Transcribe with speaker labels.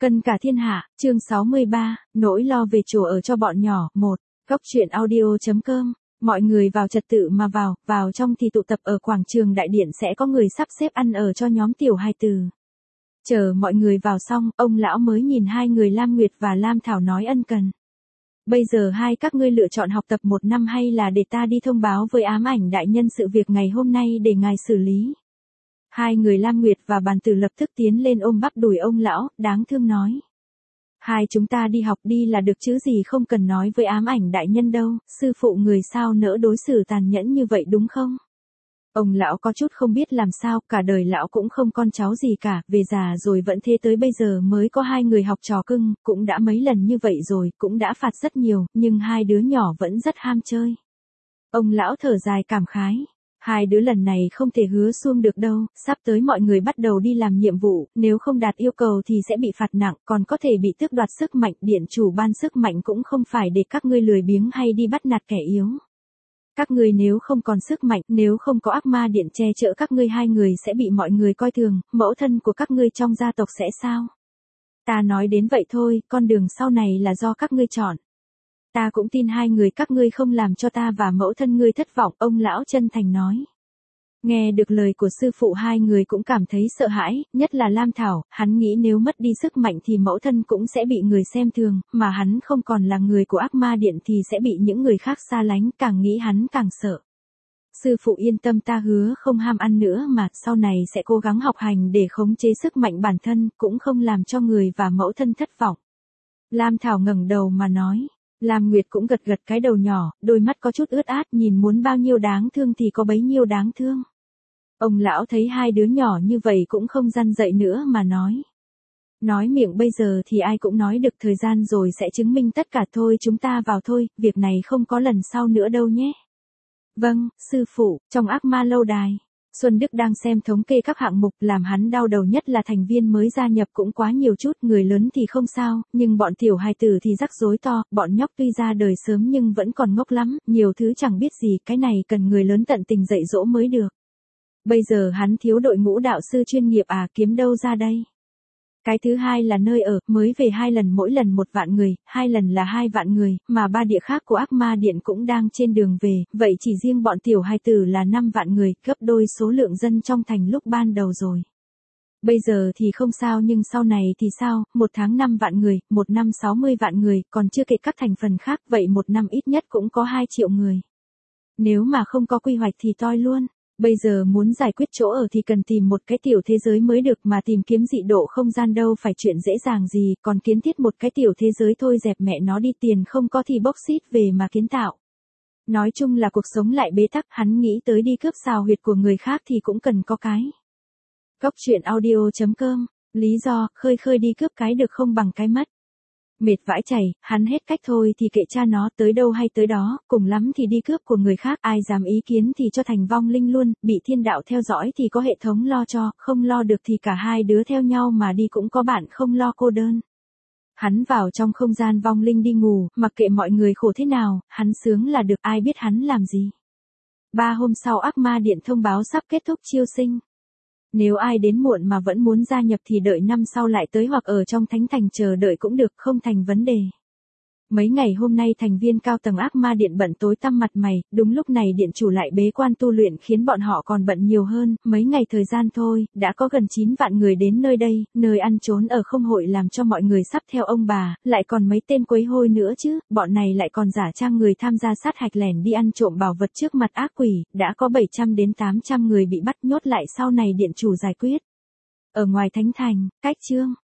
Speaker 1: Cân cả thiên hạ, chương 63, nỗi lo về chỗ ở cho bọn nhỏ, 1. Góc truyện audio.com. Mọi người vào trật tự mà vào trong thì tụ tập ở quảng trường đại điện sẽ có người sắp xếp ăn ở cho nhóm tiểu hài tử. Chờ mọi người vào xong, ông lão mới nhìn hai người Lam Nguyệt và Lam Thảo nói ân cần. Bây giờ hai các ngươi lựa chọn học tập 1 năm hay là để ta đi thông báo với ám ảnh đại nhân sự việc ngày hôm nay để ngài xử lý. Hai người Lam Nguyệt và Bàn Tử lập tức tiến lên ôm bắp đùi ông lão, đáng thương nói. Hai chúng ta đi học đi là được chứ gì không cần nói với ám ảnh đại nhân đâu, sư phụ người sao nỡ đối xử tàn nhẫn như vậy đúng không? Ông lão có chút không biết làm sao, cả đời lão cũng không con cháu gì cả, về già rồi vẫn thế tới bây giờ mới có hai người học trò cưng, cũng đã mấy lần như vậy rồi, cũng đã phạt rất nhiều, nhưng hai đứa nhỏ vẫn rất ham chơi. Ông lão thở dài cảm khái. Hai đứa lần này không thể hứa xuông được đâu, sắp tới mọi người bắt đầu đi làm nhiệm vụ, nếu không đạt yêu cầu thì sẽ bị phạt nặng, còn có thể bị tước đoạt sức mạnh, điện chủ ban sức mạnh cũng không phải để các ngươi lười biếng hay đi bắt nạt kẻ yếu. Các ngươi nếu không còn sức mạnh, nếu không có ác ma điện che chở các ngươi hai người sẽ bị mọi người coi thường, mẫu thân của các ngươi trong gia tộc sẽ sao? Ta nói đến vậy thôi, con đường sau này là do các ngươi chọn. Ta cũng tin hai người các ngươi không làm cho ta và mẫu thân ngươi thất vọng, ông lão chân thành nói. Nghe được lời của sư phụ hai người cũng cảm thấy sợ hãi, nhất là Lam Thảo, hắn nghĩ nếu mất đi sức mạnh thì mẫu thân cũng sẽ bị người xem thường, mà hắn không còn là người của ác ma điện thì sẽ bị những người khác xa lánh, càng nghĩ hắn càng sợ. Sư phụ yên tâm, ta hứa không ham ăn nữa mà, sau này sẽ cố gắng học hành để khống chế sức mạnh bản thân, cũng không làm cho người và mẫu thân thất vọng. Lam Thảo ngẩng đầu mà nói. Lam Nguyệt cũng gật gật cái đầu nhỏ, đôi mắt có chút ướt át, nhìn muốn bao nhiêu đáng thương thì có bấy nhiêu đáng thương. Ông lão thấy hai đứa nhỏ như vậy cũng không răn dậy nữa mà nói. Nói miệng bây giờ thì ai cũng nói được, thời gian rồi sẽ chứng minh tất cả, thôi chúng ta vào thôi, việc này không có lần sau nữa đâu nhé. Vâng, sư phụ. Trong ác ma lâu đài, Xuân Đức đang xem thống kê các hạng mục, làm hắn đau đầu nhất là thành viên mới gia nhập cũng quá nhiều chút, người lớn thì không sao, nhưng bọn tiểu hài tử thì rắc rối to, bọn nhóc tuy ra đời sớm nhưng vẫn còn ngốc lắm, nhiều thứ chẳng biết gì, cái này cần người lớn tận tình dạy dỗ mới được. Bây giờ hắn thiếu đội ngũ đạo sư chuyên nghiệp kiếm đâu ra đây? Cái thứ hai là nơi ở, mới về 2 lần, mỗi lần 1 vạn người, 2 lần là 2 vạn người, mà 3 địa khác của ác ma điện cũng đang trên đường về, vậy chỉ riêng bọn tiểu hài tử là 5 vạn người, gấp đôi số lượng dân trong thành lúc ban đầu rồi. Bây giờ thì không sao nhưng sau này thì sao, 1 tháng 5 vạn người, 1 năm 60 vạn người, còn chưa kể các thành phần khác, vậy 1 năm ít nhất cũng có 2 triệu người. Nếu mà không có quy hoạch thì toi luôn. Bây giờ muốn giải quyết chỗ ở thì cần tìm một cái tiểu thế giới mới được, mà tìm kiếm dị độ không gian đâu phải chuyện dễ dàng gì, còn kiến thiết một cái tiểu thế giới thôi dẹp mẹ nó đi, tiền không có thì bốc xít về mà kiến tạo. Nói chung là cuộc sống lại bế tắc, hắn nghĩ tới đi cướp xào huyệt của người khác thì cũng cần có cái. Góc truyện audio.com, lý do, khơi đi cướp cái được không bằng cái mất. Mệt vãi chảy, hắn hết cách thôi thì kệ cha nó, tới đâu hay tới đó, cùng lắm thì đi cướp của người khác, ai dám ý kiến thì cho thành vong linh luôn, bị thiên đạo theo dõi thì có hệ thống lo cho, không lo được thì cả hai đứa theo nhau mà đi cũng có bạn không lo cô đơn. Hắn vào trong không gian vong linh đi ngủ, mặc kệ mọi người khổ thế nào, hắn sướng là được, ai biết hắn làm gì. 3 hôm sau ác ma điện thông báo sắp kết thúc chiêu sinh. Nếu ai đến muộn mà vẫn muốn gia nhập thì đợi năm sau lại tới, hoặc ở trong thánh thành chờ đợi cũng được, không thành vấn đề. Mấy ngày hôm nay thành viên cao tầng ác ma điện bận tối tăm mặt mày, đúng lúc này điện chủ lại bế quan tu luyện khiến bọn họ còn bận nhiều hơn, mấy ngày thời gian thôi, đã có gần 9 vạn người đến nơi đây, nơi ăn trốn ở không hội làm cho mọi người sắp theo ông bà, lại còn mấy tên quấy hôi nữa chứ, bọn này lại còn giả trang người tham gia sát hạch lẻn đi ăn trộm bảo vật trước mặt ác quỷ, đã có 700 đến 800 người bị bắt nhốt lại sau này điện chủ giải quyết. Ở ngoài thánh thành, cách chương